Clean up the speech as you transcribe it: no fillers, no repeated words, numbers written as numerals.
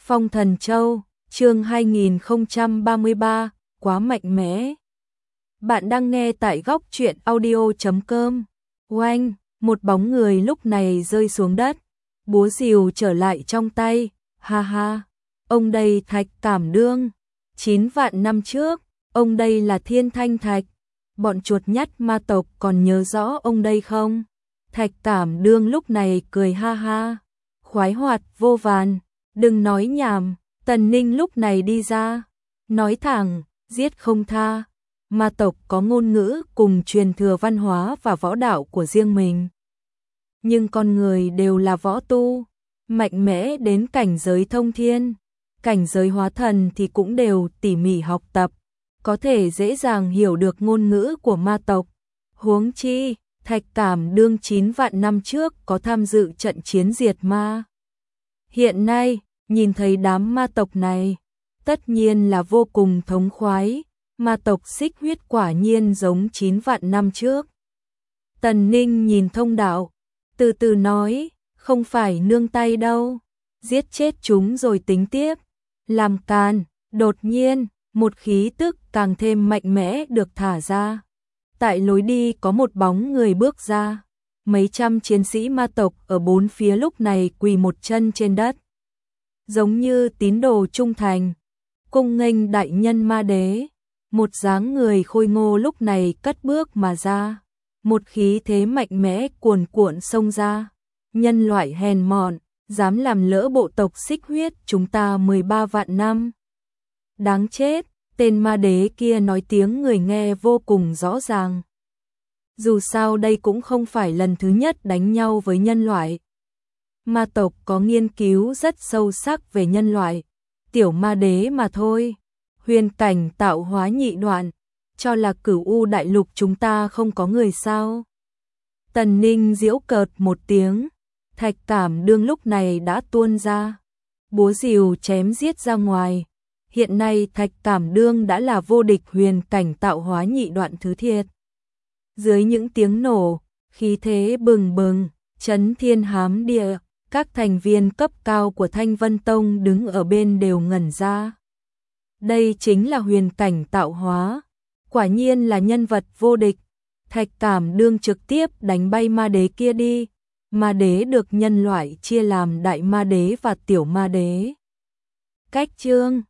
Phong Thần Châu, chương 2033, quá mạnh mẽ. Bạn đang nghe tại góc truyện audio.com. Oanh, một bóng người lúc này rơi xuống đất, búa rìu trở lại trong tay, ha ha. Ông đây Thạch Cảm Đương, 9 vạn năm trước, ông đây là Thiên Thanh Thạch. Bọn chuột nhắt ma tộc còn nhớ rõ ông đây không? Thạch Cảm Đương lúc này cười ha ha, khoái hoạt vô vàn. Đừng nói nhảm, Tần Ninh lúc này đi ra, nói thẳng, giết không tha. Ma tộc có ngôn ngữ cùng truyền thừa văn hóa và võ đạo của riêng mình. Nhưng con người đều là võ tu, mạnh mẽ đến cảnh giới thông thiên, cảnh giới hóa thần thì cũng đều tỉ mỉ học tập, có thể dễ dàng hiểu được ngôn ngữ của ma tộc. Huống chi, Thạch Cảm Đương 9 vạn năm trước có tham dự trận chiến diệt ma. Hiện nay, nhìn thấy đám ma tộc này, tất nhiên là vô cùng thống khoái, ma tộc xích huyết quả nhiên giống 9 vạn năm trước. Tần Ninh nhìn thông đạo, từ từ nói, không phải nương tay đâu, giết chết chúng rồi tính tiếp. Làm càn, đột nhiên, một khí tức càng thêm mạnh mẽ được thả ra. Tại lối đi có một bóng người bước ra, mấy trăm chiến sĩ ma tộc ở bốn phía lúc này quỳ một chân trên đất, giống như tín đồ trung thành, cung nghênh đại nhân ma đế. Một dáng người khôi ngô lúc này cất bước mà ra, một khí thế mạnh mẽ cuồn cuộn xông ra. Nhân loại hèn mọn, dám làm lỡ bộ tộc xích huyết chúng ta 13 vạn năm. Đáng chết, tên ma đế kia nói tiếng người nghe vô cùng rõ ràng. Dù sao đây cũng không phải lần thứ nhất đánh nhau với nhân loại. Ma tộc có nghiên cứu rất sâu sắc về nhân loại, tiểu ma đế mà thôi. Huyền cảnh tạo hóa nhị đoạn, cho là Cửu U đại lục chúng ta không có người sao? Tần Ninh giễu cợt một tiếng, Thạch Cảm Đương lúc này đã tuôn ra, búa rìu chém giết ra ngoài. Hiện nay Thạch Cảm Đương đã là vô địch huyền cảnh tạo hóa nhị đoạn thứ thiệt. Dưới những tiếng nổ, khí thế bừng bừng, chấn thiên hám địa, các thành viên cấp cao của Thanh Vân Tông đứng ở bên đều ngẩn ra. Đây chính là huyền cảnh tạo hóa, quả nhiên là nhân vật vô địch. Thạch Cảm Đương trực tiếp đánh bay ma đế kia đi. Ma đế được nhân loại chia làm đại ma đế và tiểu ma đế. Cách chương